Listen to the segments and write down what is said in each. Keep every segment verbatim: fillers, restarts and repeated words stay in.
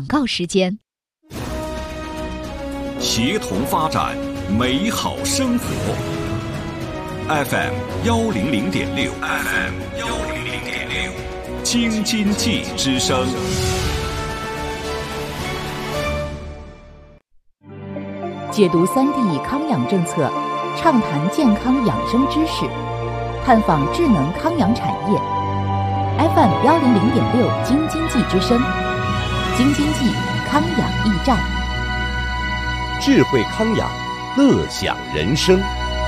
告时间。 协同发展，美好生活。F M 幺零零点六 ，F M 幺零零点六，京津冀之声。 解读三 D 康养政策，畅谈健康养生知识，探访智能康养产业。F M 幺零零点六，京津冀之声，京津冀康养驿站。 智慧康养，乐享人生。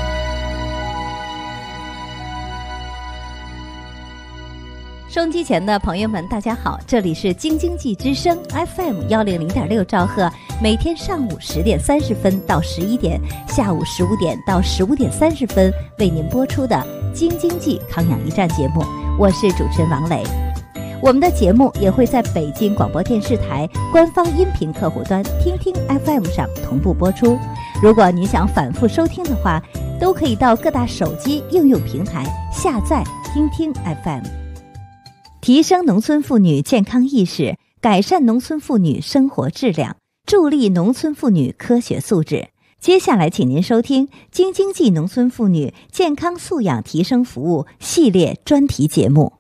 收音机前的朋友们，大家好，这里是京津冀之声 F M 幺零零点六兆赫，每天上午十点三十分到十一点，下午十五点到十五点三十分为您播出的京津冀康养驿站节目，我是主持人王磊。我们的节目也会在北京广播电视台官方音频客户端听听 F M 上同步播出。如果您想反复收听的话，都可以到各大手机应用平台下载听听 F M。 提升农村妇女健康意识，改善农村妇女生活质量，助力农村妇女科学素质。接下来请您收听京津冀农村妇女健康素养提升服务系列专题节目。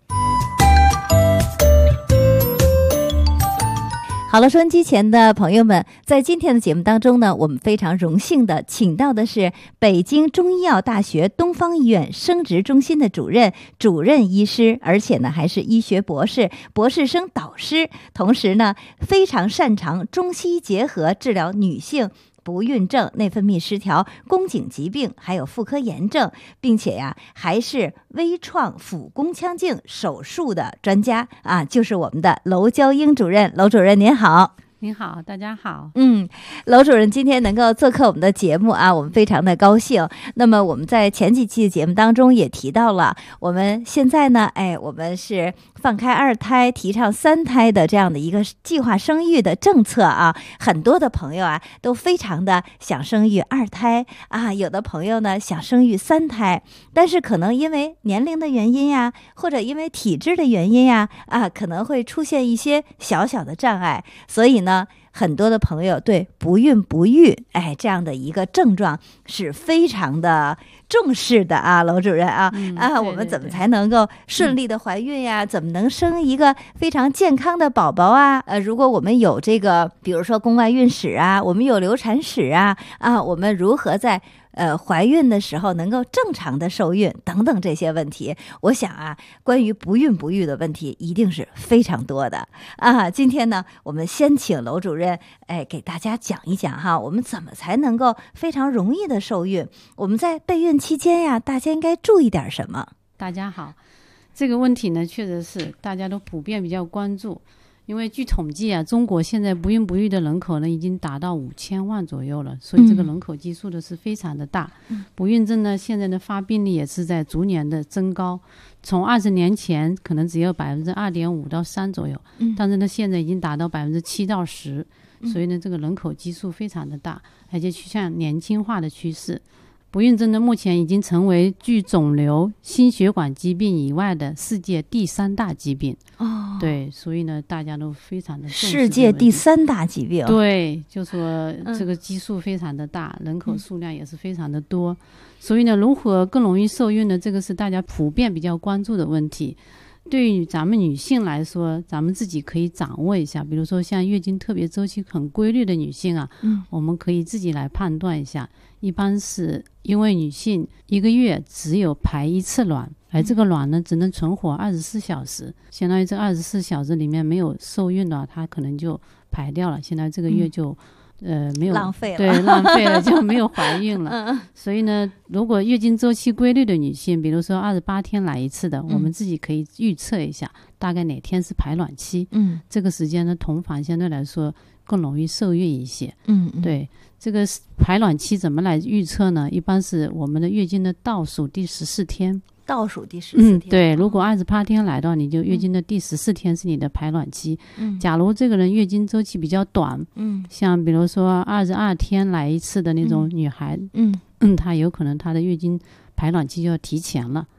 好了，收音机前的朋友们，在今天的节目当中呢，我们非常荣幸的请到的是北京中医药大学东方医院生殖中心的主任、主任医师，而且呢还是医学博士、博士生导师，同时呢非常擅长中西结合治疗女性不孕症、内分泌失调、宫颈疾病，还有妇科炎症，并且呀还是微创腹宫腔镜手术的专家啊，就是我们的娄娇英主任。娄主任您好。 您好，大家好。 嗯，娄主任今天能够做客我们的节目啊，我们非常的高兴。那么我们在前几期的节目当中也提到了，我们现在呢，哎，我们是放开二胎，提倡三胎的这样的一个计划生育的政策啊，很多的朋友啊都非常的想生育二胎啊，有的朋友呢想生育三胎，但是可能因为年龄的原因呀，或者因为体质的原因呀，啊，可能会出现一些小小的障碍，所以呢。呢，很多的朋友对不孕不育，哎，这样的一个症状是非常的重视的啊，娄主任啊， 嗯、 啊， 对对对， 我们怎么才能够顺利的怀孕呀？嗯、怎么能生一个非常健康的宝宝啊？呃，如果我们有这个，比如说宫外孕史啊，我们有流产史啊，啊，我们如何在呃，怀孕的时候能够正常的受孕等等这些问题，我想啊，关于不孕不育的问题一定是非常多的啊。今天呢，我们先请娄主任，哎，给大家讲一讲哈，我们怎么才能够非常容易的受孕？我们在备孕期间呀，大家应该注意点什么？ 大家好，这个问题呢，确实是大家都普遍比较关注。因为据统计啊，中国现在不孕不育的人口呢已经达到五千万左右了，所以这个人口基数的是非常的大。嗯、不孕症呢，现在的发病率也是在逐年的增高，从二十年前可能只有百分之二点五到三左右，嗯、但是呢，现在已经达到百分之七到十，所以呢，这个人口基数非常的大，而且趋向年轻化的趋势。不孕症呢，目前已经成为继肿瘤、心血管疾病以外的世界第三大疾病。哦，对，所以呢，大家都非常的重视。 世界第三大疾病。 对，就说这个基数非常的大，嗯、人口数量也是非常的多，所以呢，如何更容易受孕呢？这个是大家普遍比较关注的问题。对于咱们女性来说，咱们自己可以掌握一下，比如说像月经特别周期很规律的女性啊，嗯、我们可以自己来判断一下。一般是因为女性一个月只有排一次卵，而这个卵呢只能存活二十四小时，相当于这二十四小时里面没有受孕的，它可能就排掉了，现在这个月就、嗯、呃没有浪费了， 对，浪费了就没有怀孕了。嗯、所以呢，如果月经周期规律的女性，比如说二十八天来一次的，嗯、我们自己可以预测一下大概哪天是排卵期，嗯，这个时间呢同房相对来说更容易受孕一些。嗯, 嗯，对，这个排卵期怎么来预测呢？一般是我们的月经的倒数第十四天。 倒数第十四天。 嗯，对，如果二十八天来到，你就月经的第十四天是你的排卵期。嗯，假如这个人月经周期比较短，嗯，像比如说二十二天来一次的那种女孩，嗯嗯，她有可能她的月经排卵期就要提前了。嗯。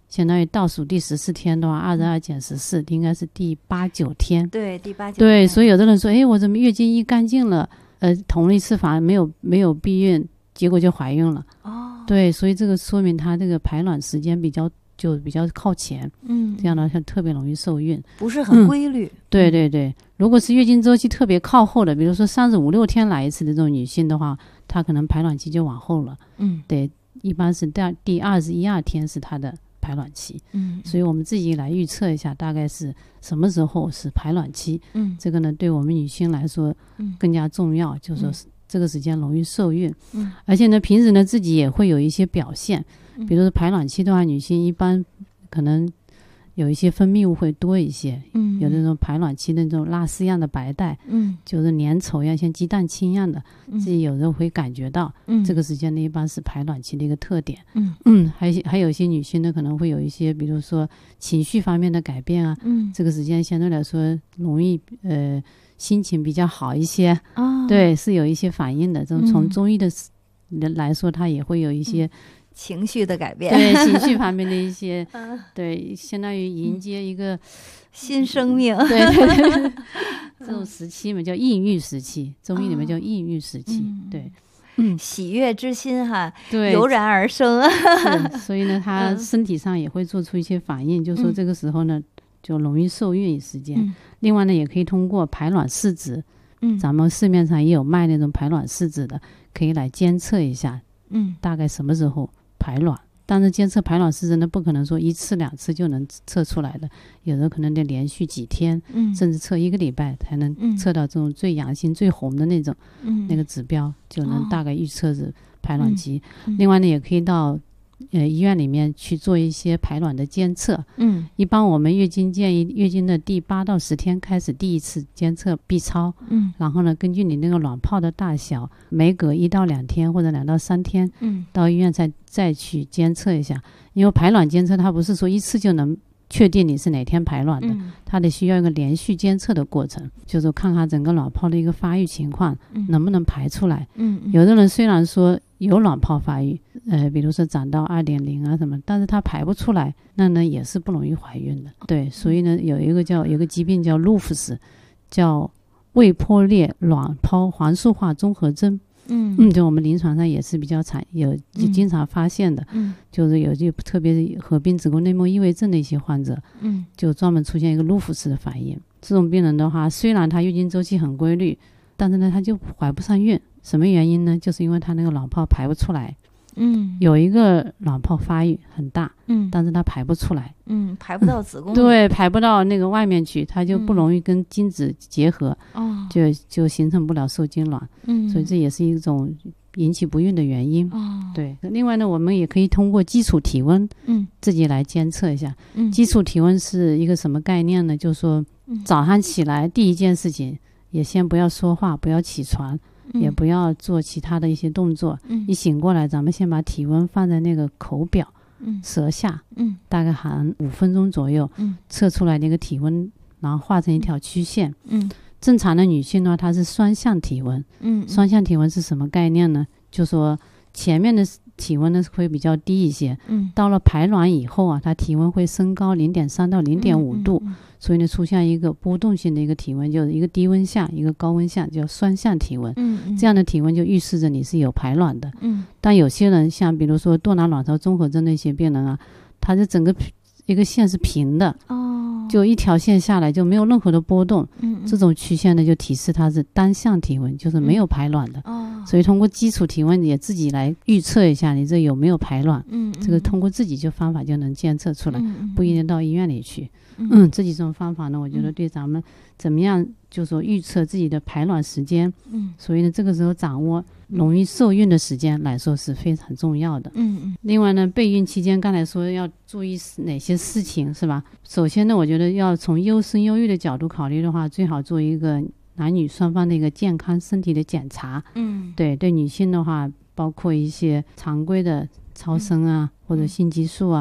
相当于倒数第十四天的话，二十二减十四应该是第八九天。 对，第八九天。 对，所以有的人说，哎，我怎么月经一干净了，呃，同了一次法没有没有避孕，结果就怀孕了。 哦， 对，所以这个说明她这个排卵时间比较就比较靠前， 嗯， 这样的话特别容易受孕， 不是很规律。 嗯、对对对，如果是月经周期特别靠后的，比如说三十五六天来一次的这种女性的话，她可能排卵期就往后了。 嗯， 对，一般是第第二十一二天是她的排卵期。 嗯， 所以我们自己来预测一下，大概是什么时候是排卵期。 嗯， 这个呢，对我们女性来说更加重要，嗯、就是说这个时间容易受孕。 嗯， 而且呢，平时呢自己也会有一些表现。比如说排卵期的话，女性一般可能有一些分泌物会多一些，嗯，有那种排卵期的那种蜡丝样的白带，嗯，就是粘稠一样，像鸡蛋清一样的，嗯、自己有时候会感觉到，嗯，这个时间呢一般是排卵期的一个特点，嗯嗯，还还有一些女性呢可能会有一些，比如说情绪方面的改变啊，嗯，这个时间相对来说容易呃心情比较好一些，哦，对，是有一些反应的，这种从中医的来说，它也会有一些。 嗯情绪的改变， 对情绪方面的一些，对，相当于迎接一个、嗯、 新生命， 对对对，这种时期嘛叫孕育时期，中医里面叫孕育时期，嗯、对， 嗯，喜悦之心哈， 对， 油然而生， 是，所以呢，他身体上也会做出一些反应，嗯、就说这个时候呢，就容易受孕时间。嗯、另外呢，也可以通过排卵试纸，嗯，咱们市面上也有卖那种排卵试纸的，可以来监测一下，嗯，大概什么时候排卵。但是监测排卵试纸呢，不可能说一次两次就能测出来的，有的可能得连续几天，嗯、甚至测一个礼拜才能测到这种最阳性、嗯、最红的那种、嗯、那个指标，就能大概预测是排卵期。哦嗯、另外呢，也可以到呃医院里面去做一些排卵的监测。嗯，一般我们月经建议月经的第八到十天开始第一次监测 B 超。嗯，然后呢，根据你那个卵泡的大小，每隔一到两天或者两到三天，嗯，到医院再再去监测一下。因为排卵监测它不是说一次就能确定你是哪天排卵的，嗯、它得需要一个连续监测的过程，就是看看整个卵泡的一个发育情况，嗯、能不能排出来。嗯，有的人虽然说有卵泡发育，呃，比如说长到 二点零 啊什么，但是它排不出来，那呢也是不容易怀孕的。对，所以呢有一个叫有一个疾病叫路夫斯，叫胃破裂卵泡黄素化综合征。嗯嗯，就我们临床上也是比较常有就经常发现的，嗯，就是有就特别是合并子宫内膜异位症的一些患者，嗯，就专门出现一个路夫斯的反应。这种病人的话，虽然他月经周期很规律，但是呢他就怀不上孕。什么原因呢？就是因为他那个卵泡排不出来。嗯，有一个卵泡发育很大，嗯，但是它排不出来， 嗯，排不到子宫、嗯， 对，排不到那个外面去，它就不容易跟精子结合，哦、嗯，就就形成不了受精卵，嗯，所以这也是一种引起不孕的原因，哦，对。另外呢，我们也可以通过基础体温，嗯，自己来监测一下，嗯，基础体温是一个什么概念呢？就是说早上起来第一件事情，也先不要说话，不要起床。也不要做其他的一些动作，嗯，一醒过来咱们先把体温放在那个口表，嗯，舌下，嗯，大概含五分钟左右，嗯，测出来那个体温，然后画成一条曲线，嗯，正常的女性呢，它是双向体温，嗯，双向体温是什么概念呢？就说前面的体温呢会比较低一些，嗯，到了排卵以后啊，它体温会升高 零点三 到 零点五 度，嗯嗯嗯，所以呢出现一个波动性的一个体温，就是一个低温下一个高温下，叫双向体温，嗯嗯，这样的体温就预示着你是有排卵的，嗯，但有些人像比如说多囊卵巢综合征的一些病人啊，他的整个一个线是平的，哦，就一条线下来就没有任何的波动，嗯，这种曲线呢就提示它是单向体温，就是没有排卵的，哦，所以通过基础体温也自己来预测一下你这有没有排卵，嗯，这个通过自己就方法就能监测出来，嗯，不一定到医院里去，嗯，嗯，这几种方法呢，我觉得对咱们怎么样就说预测自己的排卵时间，嗯，所以呢这个时候掌握容易受孕的时间来说是非常重要的，嗯嗯。另外呢，备孕期间刚才说要注意哪些事情是吧？首先呢，我觉得要从优生优育的角度考虑的话，最好做一个男女双方的一个健康身体的检查，嗯，对，对女性的话，包括一些常规的超声啊，嗯，或者性激素啊，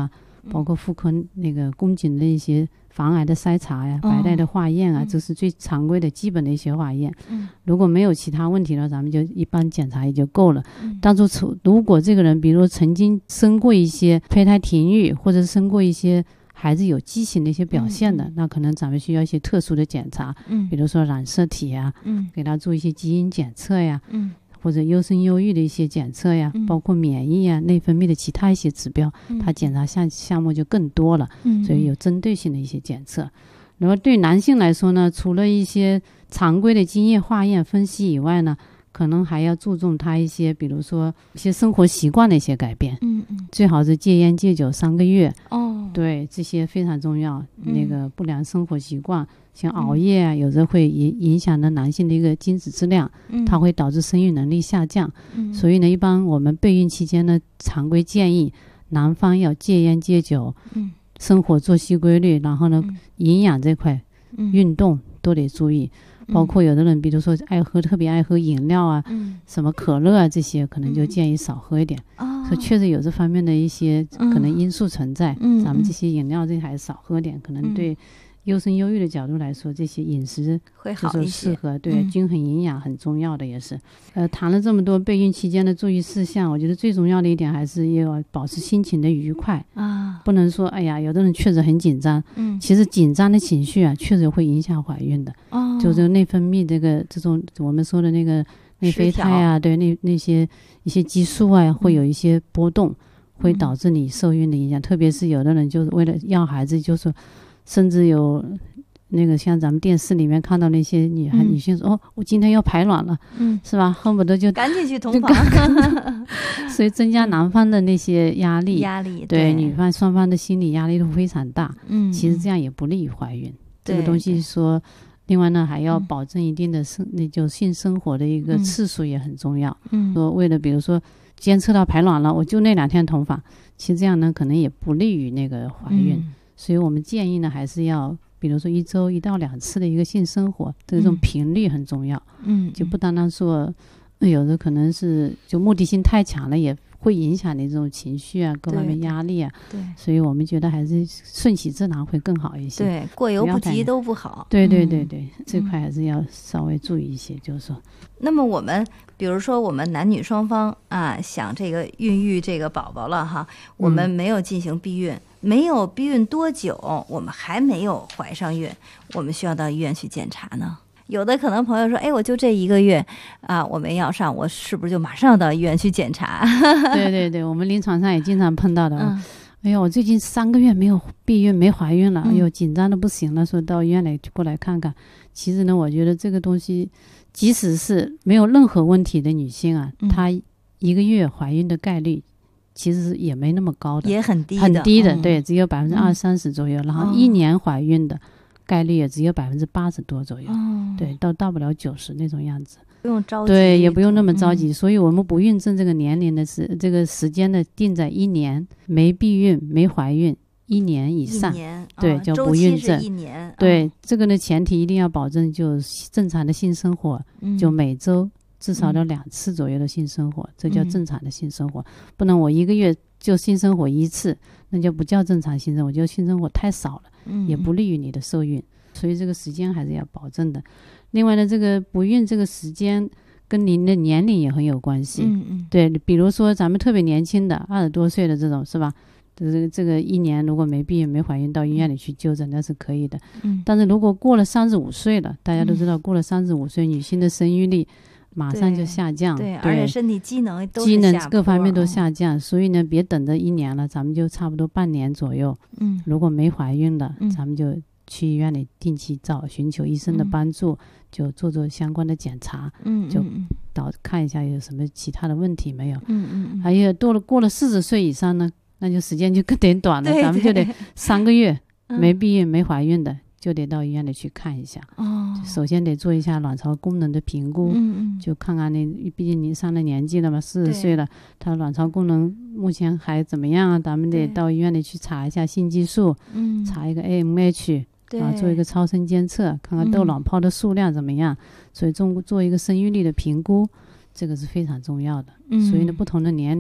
包括妇科那个宫颈的一些防癌的筛查呀、 哦白带的化验啊， 嗯这是最常规的基本的一些化验。 嗯如果没有其他问题了，咱们就一般检查也就够了。 嗯当初如果这个人比如说曾经生过一些胚胎停育，或者生过一些孩子有畸形的一些表现的， 嗯嗯那可能咱们需要一些特殊的检查， 嗯比如说染色体啊， 嗯给他做一些基因检测呀， 嗯或者优生优育的一些检测呀， 嗯包括免疫啊、内分泌的其他一些指标， 嗯它检查项项目就更多了， 嗯所以有针对性的一些检测。那么对男性来说呢，除了一些常规的精液化验分析以外呢，可能还要注重他一些，比如说一些生活习惯的一些改变， 嗯嗯最好是戒烟戒酒三个月， 哦对，这些非常重要。 嗯那个不良生活习惯，像熬夜啊，有时候会影影响到男性的一个精子质量， 嗯它会导致生育能力下降。 嗯所以呢，一般我们备孕期间呢，常规建议男方要戒烟戒酒， 嗯生活作息规律，然后呢， 嗯营养这块、 嗯运动都得注意。包括有的人，比如说爱喝特别爱喝饮料啊， 嗯什么可乐啊这些，可能就嗯建议少喝一点。 哦所以确实有这方面的一些嗯可能因素存在。 嗯嗯咱们这些饮料这还是少喝点，可能嗯对优生优育的角度来说，这些饮食会就说好一些。 适合，对、 嗯均衡营养很重要的也是。呃，谈了这么多备孕期间的注意事项，我觉得最重要的一点还是要保持心情的愉快， 啊不能说哎呀，有的人确实很紧张， 嗯其实紧张的情绪啊，确实会影响怀孕的。 哦就是内分泌这个这种我们说的那个内啡肽啊，对，那那些一些激素啊，会有一些波动，会导致你受孕的影响。特别是有的人就是为了要孩子，就是甚至有那个像咱们电视里面看到那些女孩、 嗯女性说，哦，我今天要排卵了， 嗯是吧？恨不得就赶紧去同就房所以增加男方的那些压力， 压力对女方双方的心理压力都非常大。 嗯其实这样也不利于怀孕。这个对东西说，另外呢还要嗯保证一定的生，那就性生活的一个嗯次数也很重要。 嗯说为了比如说监测到排卵了，我就那两天同房，其实这样呢可能也不利于那个怀孕。 嗯所以我们建议呢还是要，比如说一周一到两次的一个性生活，这种嗯频率很重要， 嗯就不单单说，呃有的可能是就目的性太强了，也会影响你这种情绪啊，各方面对压力啊。 对所以我们觉得还是顺其自然会更好一些。 对，过犹不及不要太都不好。 对对嗯对对，这块还是要稍微注意一些，就是说， 那么我们比如说我们男女双方啊想这个孕育这个宝宝了哈，我们没有进行避孕，没有避孕多久，我们还没有怀上孕，我们需要到医院去检查呢。有的可能朋友说，哎，我就这一个月啊，我没要上，我是不是就马上到医院去检查？ 对对对，我们临床上也经常碰到的。 嗯哎呀，我最近三个月没有避孕，没怀孕了， 嗯哎呦，紧张的不行了，说到医院来过来看看。其实呢，我觉得这个东西，即使是没有任何问题的女性啊， 嗯她一个月怀孕的概率其实也没那么高的， 也很低的， 很低的， 嗯对，只有百分之二嗯三十左右。然后哦一年怀孕的概率也只有百分之八十多左右， 哦， 对，到到不了九十那种样子。 不用着急， 对，也不用那么着急。 嗯所以我们不孕症这个年龄的是这个时间呢，定在一年，没避孕、没怀孕一年以一上。 年对叫啊周期是不孕症一年， 对，这个呢前提一定要保证就正常的性生活， 嗯， 就每周至少要嗯两次左右的性生活，这叫嗯正常的性生活。不能我一个月就性生活一次，那就不叫正常性生活，就性生活太少了， 嗯也不利于你的受孕。所以这个时间还是要保证的。另外呢，这个不孕这个时间跟您的年龄也很有关系。 嗯嗯对，比如说咱们特别年轻的二十多岁的这种是吧？这个这个一年如果没避孕没怀孕，到医院里去就诊那是可以的。 嗯， 但是如果过了三十五岁了，大家都知道，过了三十五岁，女性的生育力马上就对下降， 对，而且身体机能都是机能下各方面都坡下降，所以呢，别等着一年了，咱们就差不多半年左右， 嗯如果没怀孕的， 嗯咱们就去医院里定期找寻求医生的嗯帮助，就做做相关的检查，就嗯嗯导看一下有什么其他的问题没有。 嗯嗯嗯， 还有过了过了四十岁以上呢，那就时间就更得短了， 对咱们就得对三个月嗯没避孕没怀孕的，就得到医院里去看一下。 哦， 首先得做一下卵巢功能的评估， 嗯嗯就看看你，毕竟你上了年纪了嘛，四对十岁了，它卵巢功能目前还怎么样啊？咱们得对到医院里去查一下性激素， 嗯， 查一个 A M H， 对啊，做一个超声监测，看看窦嗯卵泡的数量怎么样，所以做做一个生育力的评估，这个是非常重要的。 嗯所以呢，不同的年龄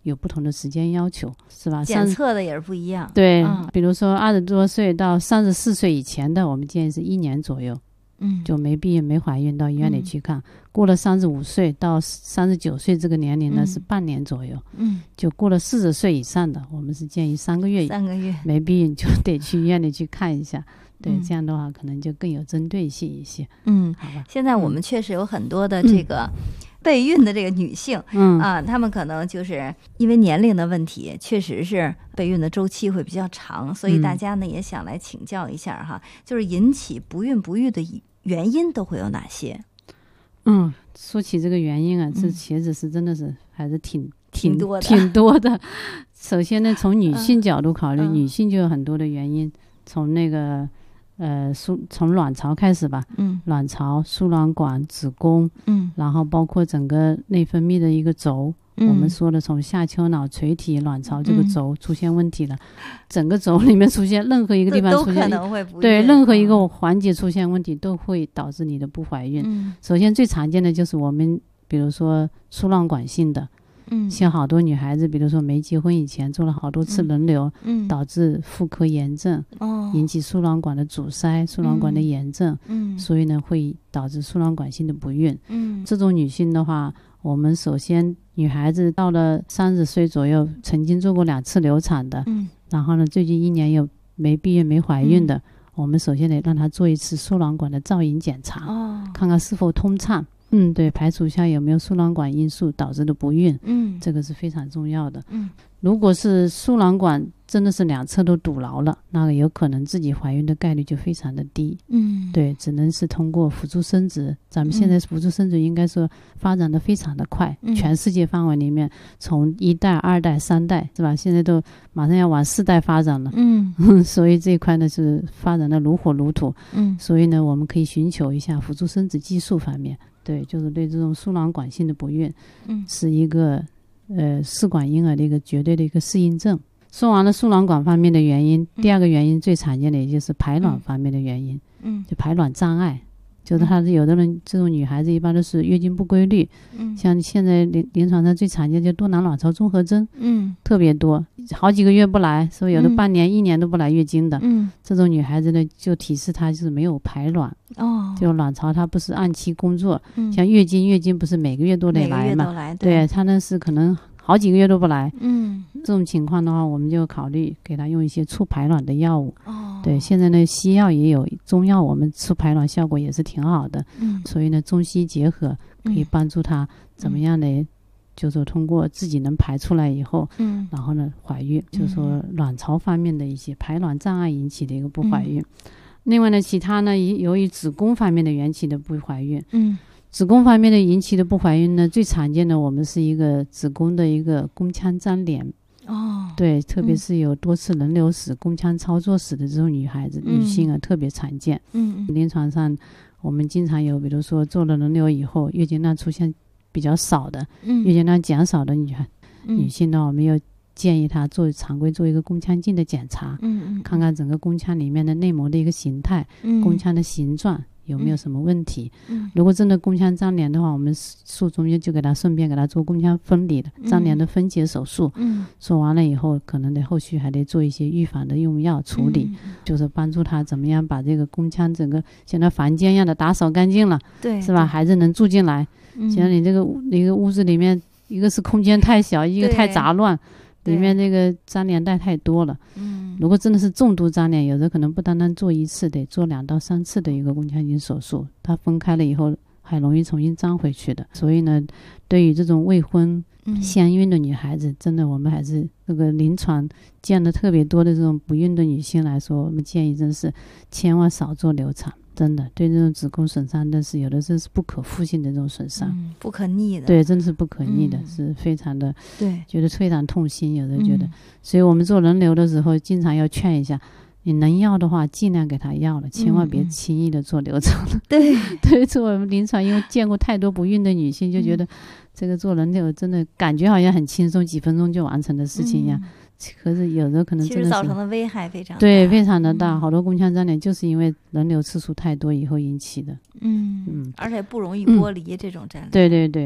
有不同的时间要求，是吧？ 检测的也是不一样。 对、 嗯， 比如说二十多岁到三十四岁以前的，我们建议是一年左右。 嗯， 就没避孕没怀孕到医院里去看、嗯、过了三十五岁到三十九岁这个年龄呢、嗯、是半年左右。嗯，就过了四十岁以上的，我们是建议三个月三个月没避孕就得去医院里去看一下。对、嗯、这样的话可能就更有针对性一些。 嗯， 好吧。 现在我们确实有很多的这个备孕的这个女性，嗯啊，她们可能就是因为年龄的问题，确实是备孕的周期会比较长，所以大家呢、嗯、也想来请教一下哈，就是引起不孕不育的原因都会有哪些？ 嗯，说起这个原因啊，这其实是真的是还是挺挺挺多的， 挺多的。首先呢，从女性角度考虑， 嗯、 女性就有很多的原因，从那个呃输从卵巢开始吧，嗯，卵巢、输卵管、子宫，嗯，然后包括整个内分泌的一个轴。嗯、我们说的从下丘脑垂体卵巢这个轴出现问题了、嗯、整个轴里面出现任何一个地方出现都可能会不孕， 对，任何一个环节出现问题都会导致你的不怀孕、嗯、首先最常见的就是我们比如说输卵管性的，嗯，像好多女孩子比如说没结婚以前做了好多次人流，嗯，导致妇科炎症，哦，引起输卵管的阻塞，输卵管的炎症，嗯，所以呢会导致输卵管性的不孕。嗯，这种女性的话，我们首先女孩子到了三十岁左右曾经做过两次流产的，嗯，然后呢最近一年有没避孕没怀孕的、嗯、我们首先得让她做一次输卵管的造影检查，哦，看看是否通畅，嗯，对，排除一下有没有输卵管因素导致的不孕，嗯，这个是非常重要的。嗯，如果是输卵管真的是两侧都堵牢了，那个有可能自己怀孕的概率就非常的低。嗯，对，只能是通过辅助生殖。咱们现在辅助生殖应该说发展的非常的快，嗯，全世界范围里面从一代、二代、三代，是吧？现在都马上要往四代发展了。嗯，所以这一块呢是发展的如火如荼。嗯，所以呢我们可以寻求一下辅助生殖技术方面。对，就是对这种输卵管性的不孕，嗯，是一个呃试管婴儿的一个绝对的一个适应症。说完了输卵管方面的原因，嗯、第二个原因最常见的也就是排卵方面的原因，嗯，就排卵障碍，就是他有的人这种女孩子一般都是月经不规律，嗯，像现在临临床上最常见就多囊卵巢综合征，嗯，特别多，好几个月不来，所以有的半年、嗯、一年都不来月经的，嗯，这种女孩子呢就提示她就是没有排卵，哦，就卵巢它不是按期工作，嗯，像月经月经不是每个月都得来嘛， 来对，她那是可能好几个月都不来，嗯，这种情况的话我们就考虑给她用一些促排卵的药物，哦，对，现在呢西药也有，中药我们促排卵效果也是挺好的，嗯，所以呢中西结合可以帮助她怎么样的、嗯、就是说通过自己能排出来以后，嗯，然后呢怀孕，嗯，就是说卵巢方面的一些排卵障碍引起的一个不怀孕，嗯，另外呢其他呢由于子宫方面的引起的不怀孕，嗯，子宫方面的引起的不怀孕呢，最常见的我们是一个子宫的一个宫腔粘连，哦，对，特别是有多次人流史、嗯、宫腔操作史的这种女孩子、嗯、女性啊特别常见。嗯，临床上我们经常有，比如说做了人流以后，月经量出现比较少的，嗯，月经量减少的女孩、嗯、女性呢，我们又建议她做常规做一个宫腔镜的检查，嗯，看看整个宫腔里面的内膜的一个形态，嗯，宫腔的形状。有没有什么问题、嗯、如果真的宫腔粘连的话，我们术中间就给他顺便给他做宫腔分离的粘连的分解手术，嗯，做完了以后可能得后续还得做一些预防的用药处理、嗯、就是帮助他怎么样把这个宫腔整个像那房间一样的打扫干净了，对，是吧？孩子能住进来，像你这个一个屋子里面一个是空间太小，一个太杂乱，里面那个粘连带太多了，嗯，如果真的是重度粘连，有的可能不单单做一次，得做两到三次的一个宫腔镜手术，它分开了以后还容易重新粘回去的。所以呢，对于这种未婚先孕的女孩子、嗯、真的我们还是这个临床见的特别多的这种不孕的女性来说，我们建议真是千万少做流产，真的对这种子宫损伤，但是有的这是不可复性的这种损伤、嗯、 不可逆的， 对，真的是不可逆的、嗯、是非常的，对，觉得非常痛心，有的觉得、嗯、所以我们做人流的时候经常要劝一下，你能要的话尽量给他要了，千万别轻易的做流产了、嗯、对对，做我们临床因为见过太多不孕的女性，就觉得这个做人流真的感觉好像很轻松，几分钟就完成的事情一样、嗯，可是有的可能真的是其实造成的危害非常大， 对，非常的大、嗯、好多宫腔粘连就是因为人流次数太多以后引起的， 嗯嗯，而且不容易剥离、嗯、这种粘连， 对对对、嗯、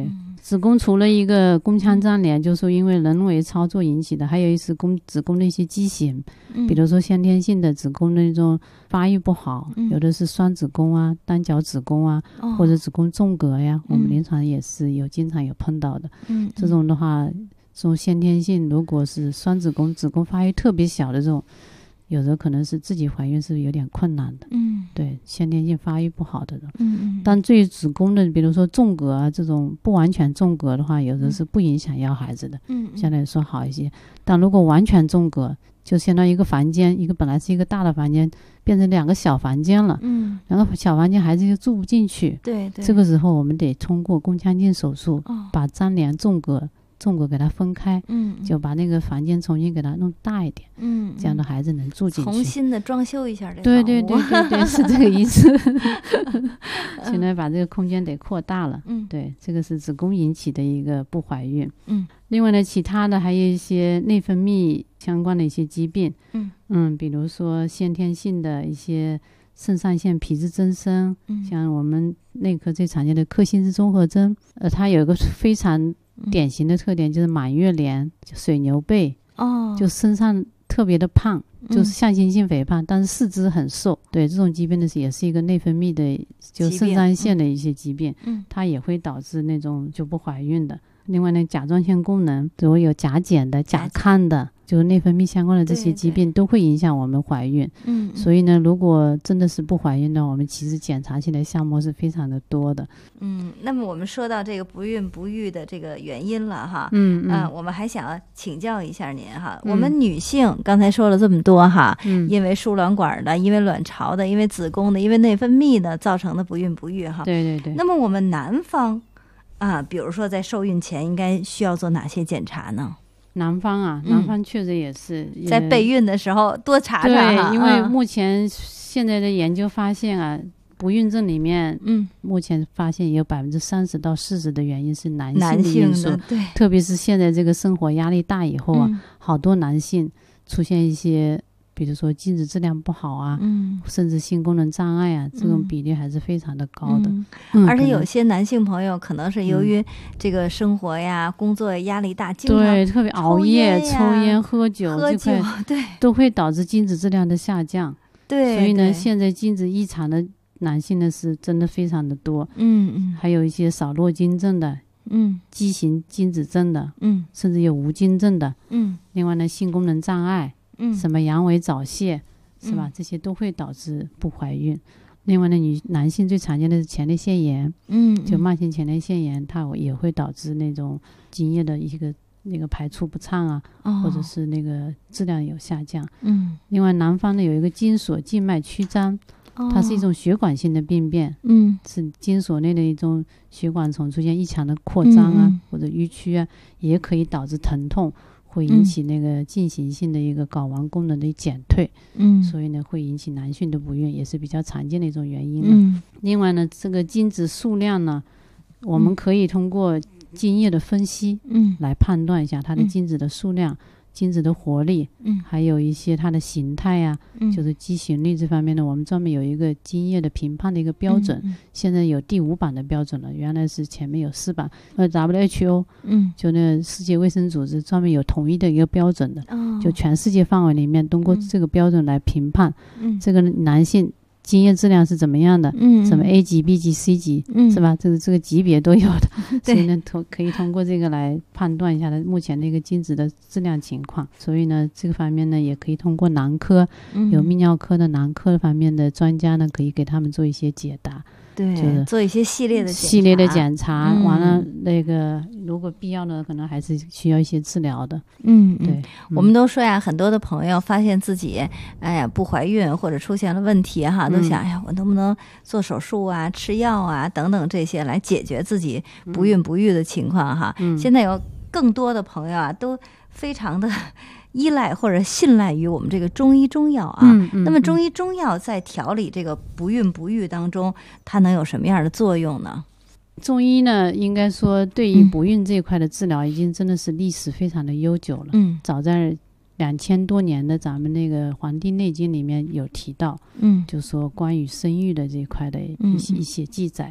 子宫除了一个宫腔粘连，就是说因为人为操作引起的，还有一是宫子宫的一些畸形， 嗯比如说先天性的子宫的那种发育不好， 嗯有的是双子宫啊、单角子宫啊， 哦或者子宫纵隔呀，我们嗯临床也是有经常有碰到的。 嗯这种的话，这种先天性如果是双子宫、子宫发育特别小的这种，有的可能是自己怀孕是有点困难的。 嗯对，先天性发育不好的人。 嗯但对于子宫的，比如说纵隔啊这种不完全纵隔的话，有的是不影响要孩子的， 嗯相对来说好一些。但如果完全纵隔，就相当于一个房间，一个本来是一个大的房间，变成两个小房间了， 嗯两个小房间孩子就住不进去。 对对， 这个时候我们得通过宫腔镜手术， 哦把粘连纵隔纵隔给它分开， 嗯就把那个房间重新给它弄大一点， 嗯这样的孩子能住进去。 重新的装修一下这对对对对对，是这个意思。现在把这个空间得扩大了。 嗯对，这个是子宫引起的一个不怀孕。 嗯另外呢，其他的还有一些内分泌相关的一些疾病。 嗯嗯，比如说先天性的一些肾上腺皮质增生， 嗯像我们内科最常见的克星氏综合征，呃，它有一个非常典型的特点，就是满月脸、水牛背， 哦就身上特别的胖， 嗯就是象形性肥胖，但是四肢很瘦。对，这种疾病呢是也是一个内分泌的，就肾上腺的一些疾病， 嗯它也会导致那种就不怀孕的。另外呢，甲状腺功能，如果有甲减的、甲亢的，就是内分泌相关的这些疾病都会影响我们怀孕。 嗯所以呢，如果真的是不怀孕的，我们其实检查起来项目是非常的多的。 嗯，那么我们说到这个不孕不育的这个原因了哈， 嗯嗯、 啊，我们还想请教一下您哈， 嗯我们女性刚才说了这么多哈， 嗯， 因为输卵管的，因为卵巢的，因为子宫的，因为内分泌的造成的不孕不育哈。 对对对。 那么我们男方啊，比如说在受孕前应该需要做哪些检查呢？ 南方啊， 嗯南方确实也是、也在备孕的时候多查查哈， 对，因为嗯目前现在的研究发现啊，不孕症里面， 嗯， 目前发现有百分之三十到四十的原因是男性男的因素， 性的对， 特别是现在这个生活压力大以后啊， 嗯好多男性出现一些，比如说精子质量不好啊， 嗯， 甚至性功能障碍啊，这种嗯比例还是非常的高的。 嗯嗯而且有可能些男性朋友可能是由于这个生活呀、工作压力大，经常对特别熬夜、 抽烟呀抽烟、喝酒喝酒这块， 对都会导致精子质量的下降。 对， 所以呢， 对现在精子异常的男性呢是真的非常的多， 嗯嗯还有一些少络精症的、 嗯畸形精子症的， 嗯甚至有无精症的。 嗯另外呢，性功能障碍， 嗯， 什么阳痿早泄，是吧？ 嗯这些都会导致不怀孕。另外呢，女男性最常见的是前列腺炎， 嗯就慢性前列腺炎，它也会导致那种精液的一个那个排出不畅啊， 哦或者是那个质量有下降。 嗯， 另外，南方呢有一个精索静脉曲张，它是一种血管性的病变， 嗯是精索内的一种血管丛出现异常的扩张啊， 嗯嗯或者淤曲啊，也可以导致疼痛，会引起那个进行性的一个睾丸功能的减退， 嗯， 所以呢会引起男性的不孕，也是比较常见的一种原因了。 嗯另外呢，这个精子数量呢，我们可以通过精液的分析嗯来判断一下它的嗯精子的数量、精子的活力， 嗯还有一些它的形态呀、 嗯， 就是畸形率这方面呢，我们专门有一个精液的评判的一个标准， 嗯现在有第五版的标准了，原来是前面有四版。呃 ，W H O 嗯， 就那世界卫生组织专门有统一的一个标准的， 哦， 就全世界范围里面通过嗯这个标准来评判、 嗯这个男性精液质量是怎么样的， 嗯什么 A 级、B 级、C 级， 嗯是吧？这个这个级别都有的，所以对， 呢，通可以通过这个来判断一下它目前的一个精子的质量情况。所以呢，这个方面呢，也可以通过男科、 嗯有泌尿科的男科方面的专家呢，可以给他们做一些解答。 对就是做一些系列的系列的查， 检查、 嗯完了，那个如果必要呢，可能还是需要一些治疗的。 嗯，嗯对， 我们都说呀，很多的朋友发现自己哎呀不怀孕或者出现了问题哈，都嗯想哎呀我能不能做手术啊、吃药啊等等这些来解决自己不孕不育的情况哈。 嗯现在有更多的朋友啊，都非常的依赖或者信赖于我们这个中医中药啊。 嗯嗯， 那么中医医中药在调理这个不孕不育当中，它能有什么样的作用呢？ 中医呢，应该说对于嗯不孕这一块的治疗，已经真的是历史非常的悠久了。 嗯早在两千多年的咱们那个《黄帝内经》里面有提到， 嗯就说关于生育的这一块的嗯一些、 嗯一些记载。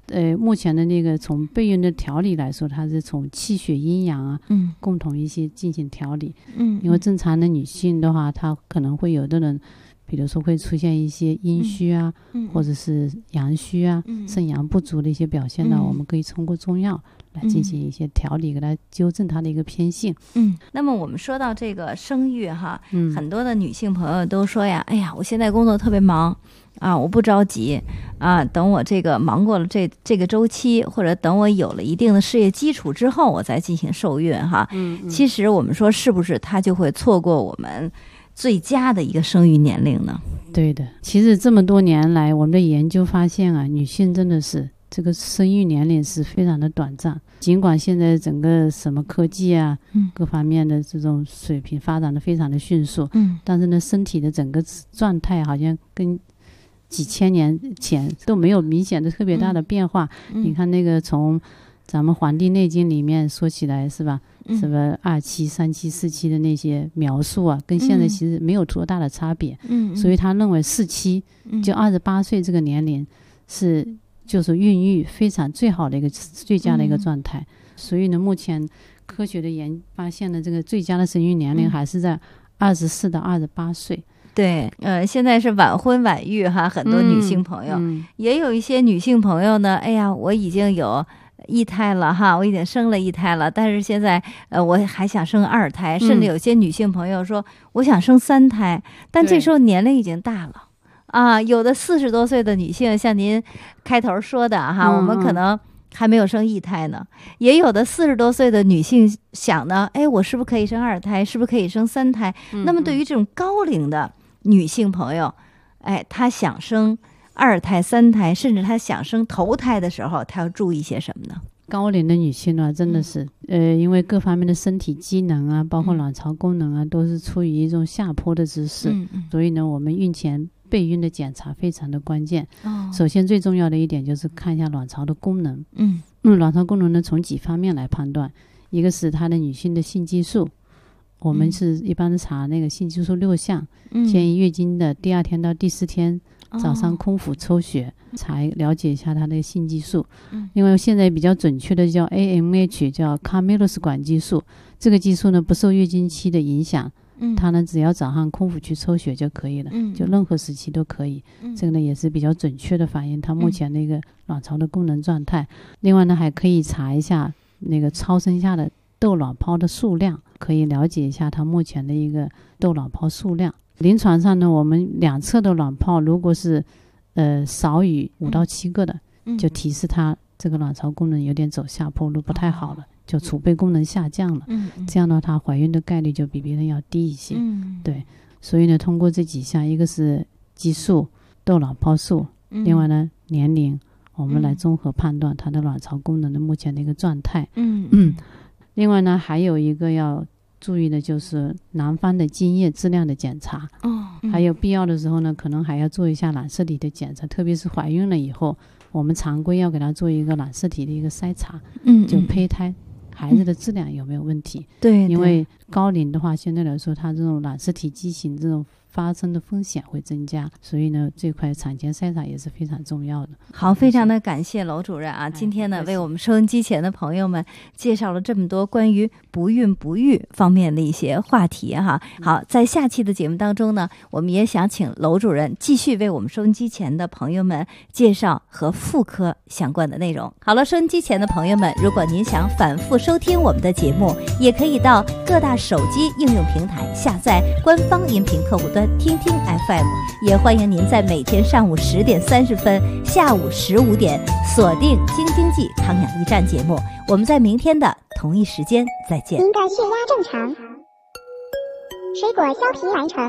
呃，目前的那个从备孕的调理来说，它是从气血阴阳啊， 嗯， 共同一些进行调理。 嗯， 因为正常的女性的话，她可能会有的人，比如说会出现一些阴虚啊， 嗯、 或者是阳虚啊， 嗯、 肾阳不足的一些表现呢，嗯、我们可以通过中药来进行一些调理，给它纠正它的一个偏性。 嗯，那么我们说到这个生育哈， 嗯， 很多的女性朋友都说呀，哎呀，我现在工作特别忙啊，我不着急啊，等我这个忙过了这这个周期，或者等我有了一定的事业基础之后，我再进行受孕哈。 嗯，嗯其实我们说是不是她就会错过我们最佳的一个生育年龄呢？ 对的，其实这么多年来，我们的研究发现啊，女性真的是这个生育年龄是非常的短暂。尽管现在整个什么科技啊，嗯，各方面的这种水平发展的非常的迅速，嗯，但是呢，身体的整个状态好像跟几千年前都没有明显的特别大的变化。嗯、你看那个从咱们《黄帝内经》里面说起来是吧？嗯、什么二期、三期、四期的那些描述啊，跟现在其实没有多大的差别。嗯，所以他认为四期，就二十八岁这个年龄是就是孕育非常最好的一个最佳的一个状态。嗯、所以呢，目前科学的研发现的这个最佳的生育年龄还是在二十四到二十八岁。 对，呃，现在是晚婚晚育哈，很多女性朋友，嗯嗯、也有一些女性朋友呢，哎呀，我已经有一胎了哈，我已经生了一胎了，但是现在呃我还想生二胎，甚至有些女性朋友说、嗯、我想生三胎，但这时候年龄已经大了啊，有的四十多岁的女性，像您开头说的哈，嗯、我们可能还没有生一胎呢，也有的四十多岁的女性想呢，哎，我是不是可以生二胎，是不是可以生三胎？嗯、那么对于这种高龄的女性朋友，哎，她想生二胎、三胎，甚至她想生头胎的时候，她要注意些什么呢？ 高龄的女性呢，真的是、嗯、呃，因为各方面的身体机能啊，包括卵巢功能啊，嗯、都是处于一种下坡的姿势，嗯嗯、所以呢，我们孕前备孕的检查非常的关键。哦、首先最重要的一点就是看一下卵巢的功能。嗯，嗯卵巢功能呢，从几方面来判断，一个是她的女性的性激素。我们是一般查那个性激素六项，嗯、建议月经的第二天到第四天早上空腹抽血，哦、才了解一下它的性激素。嗯、另外现在比较准确的叫 A M H， 叫 Camillus 管激素，这个激素呢不受月经期的影响，嗯、它呢只要早上空腹去抽血就可以了，嗯、就任何时期都可以。嗯、这个呢也是比较准确的反映它目前的一个卵巢的功能状态。嗯、另外呢还可以查一下那个超声下的窦卵泡的数量，可以了解一下它目前的一个窦卵泡数量。临床上呢，我们两侧的卵泡如果是呃少于五到七个的，嗯、就提示它这个卵巢功能有点走下坡路，不太好了，嗯、就储备功能下降了。嗯、这样呢，它怀孕的概率就比别人要低一些。嗯、对，所以呢，通过这几项，一个是激素、窦卵泡数，嗯、另外呢年龄，我们来综合判断它的卵巢功能的目前的一个状态。嗯嗯。另外呢，还有一个要注意的就是男方的精液质量的检查。哦，嗯、还有必要的时候呢，可能还要做一下染色体的检查，特别是怀孕了以后，我们常规要给他做一个染色体的一个筛查。嗯，就胚胎孩子的质量有没有问题？对、嗯，因为高龄的话，相对来说，它这种染色体畸形这种发生的风险会增加，所以呢，这块产前筛查也是非常重要的。 好，非常的感谢娄主任啊，今天呢，为我们收音机前的朋友们介绍了这么多关于不孕不育方面的一些话题哈。好，在下期的节目当中呢，我们也想请娄主任继续为我们收音机前的朋友们介绍和妇科相关的内容。好了，收音机前的朋友们，如果您想反复收听我们的节目，也可以到各大手机应用平台下载官方音频客户端听听 F M， 也欢迎您在每天上午十点三十分、下午十五点锁定京津冀康养驿站节目。我们在明天的同一时间再见。 您的血压正常，水果削皮完成，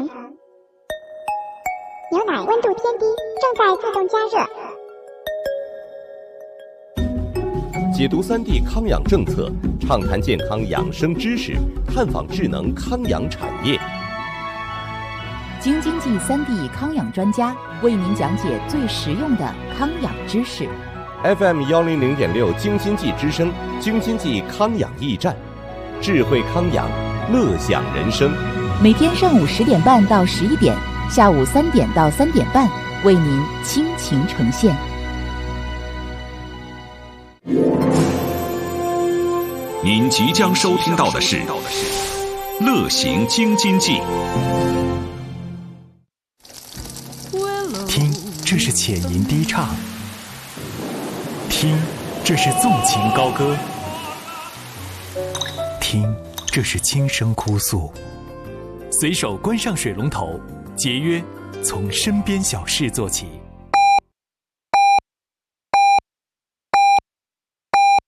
牛奶温度偏低，正在自动加热。 解读三 D 康养政策，畅谈健康养生知识，探访智能康养产业。 京津冀三 D 康养专家为您讲解最实用的康养知识。 F M 幺零零点六京津冀之声，京津冀康养驿站，智慧康养，乐享人生。 每天上午十点半到十一点，下午三点到三点半，为您倾情呈现。 您即将收听到的是《乐行京津冀》。 听，这是浅吟低唱；听，这是纵情高歌；听，这是轻声哭诉。随手关上水龙头，节约从身边小事做起。